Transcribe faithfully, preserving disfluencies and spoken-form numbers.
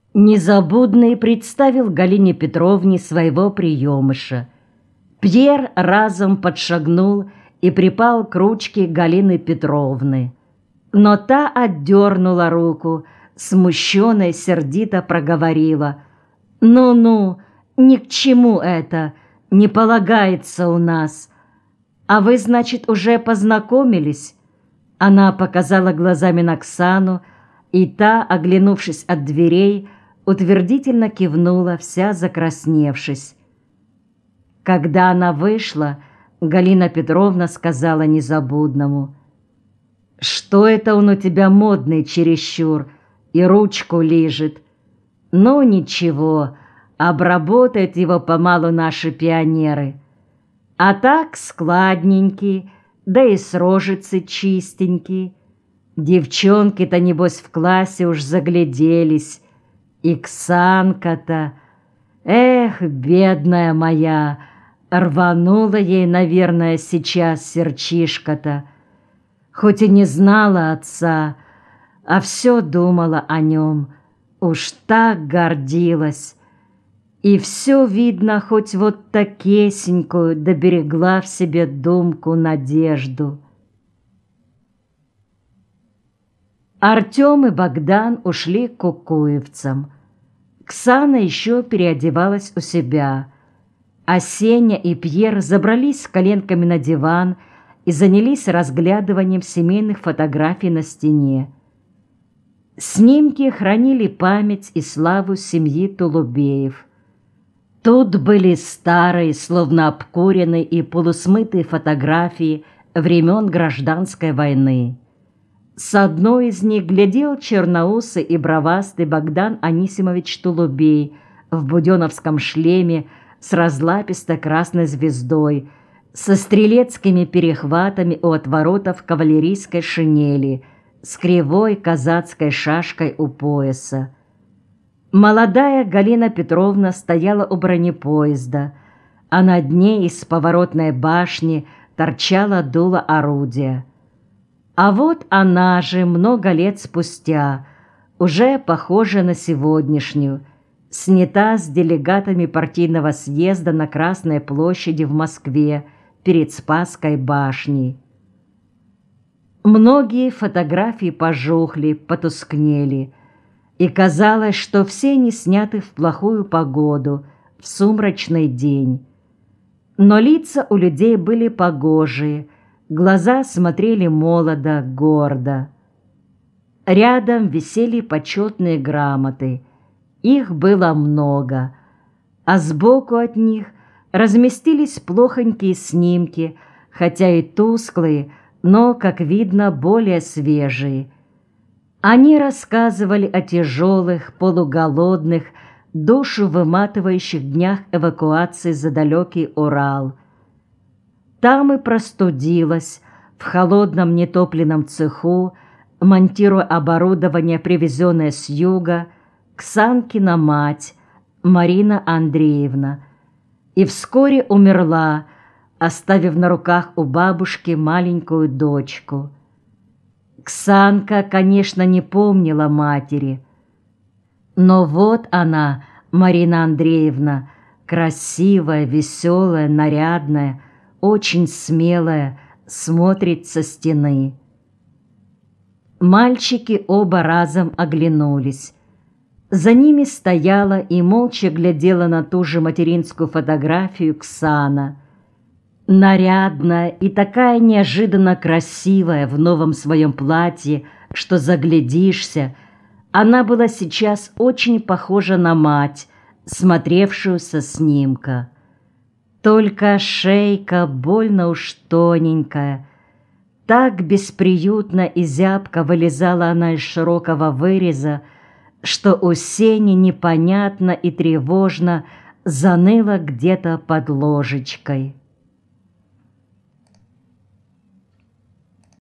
Незабудный представил Галине Петровне своего приемыша. Пьер разом подшагнул и припал к ручке Галины Петровны. Но та отдернула руку, смущенно и сердито проговорила: «Ну-ну, ни к чему это, не полагается у нас. А вы, значит, уже познакомились?» Она показала глазами на Оксану, и та, оглянувшись от дверей, утвердительно кивнула, вся закрасневшись. Когда она вышла, Галина Петровна сказала Незабудному: «Что это он у тебя модный чересчур и ручку лижет? Ну ничего, обработают его помалу наши пионеры. А так складненький, да и с рожицы чистенький. Девчонки-то, небось, в классе уж загляделись. И Ксанка-то, эх, бедная моя, рванула ей, наверное, сейчас сердчишко-то. Хоть и не знала отца, а все думала о нем, уж так гордилась. И все, видно, хоть вот такесенькую доберегла в себе думку, надежду». Артем и Богдан ушли к кукуевцам. Ксана еще переодевалась у себя, а Сеня и Пьер забрались с коленками на диван и занялись разглядыванием семейных фотографий на стене. Снимки хранили память и славу семьи Тулубеев. Тут были старые, словно обкуренные и полусмытые фотографии времен Гражданской войны. С одной из них глядел черноусый и бровастый Богдан Анисимович Тулубей в буденовском шлеме с разлапистой красной звездой, со стрелецкими перехватами у отворотов кавалерийской шинели, с кривой казацкой шашкой у пояса. Молодая Галина Петровна стояла у бронепоезда, а над ней из поворотной башни торчало дуло орудия. А вот она же много лет спустя, уже похожа на сегодняшнюю, снята с делегатами партийного съезда на Красной площади в Москве перед Спасской башней. Многие фотографии пожухли, потускнели, и казалось, что все они сняты в плохую погоду, в сумрачный день. Но лица у людей были погожие, глаза смотрели молодо, гордо. Рядом висели почетные грамоты. Их было много, а сбоку от них разместились плохонькие снимки, хотя и тусклые, но, как видно, более свежие. Они рассказывали о тяжелых, полуголодных, душу выматывающих днях эвакуации за далекий Урал. Там и простудилась, в холодном нетопленном цеху, монтируя оборудование, привезенное с юга, Ксанкина мать, Марина Андреевна, и вскоре умерла, оставив на руках у бабушки маленькую дочку. Ксанка, конечно, не помнила матери, но вот она, Марина Андреевна, красивая, веселая, нарядная, очень смелая, смотрит со стены. Мальчики оба разом оглянулись. За ними стояла и молча глядела на ту же материнскую фотографию Ксана. Нарядная и такая неожиданно красивая в новом своем платье, что заглядишься, она была сейчас очень похожа на мать, смотревшую со снимка. Только шейка больно уж тоненькая. Так бесприютно и зябко вылезала она из широкого выреза, что у Сени непонятно и тревожно заныло где-то под ложечкой.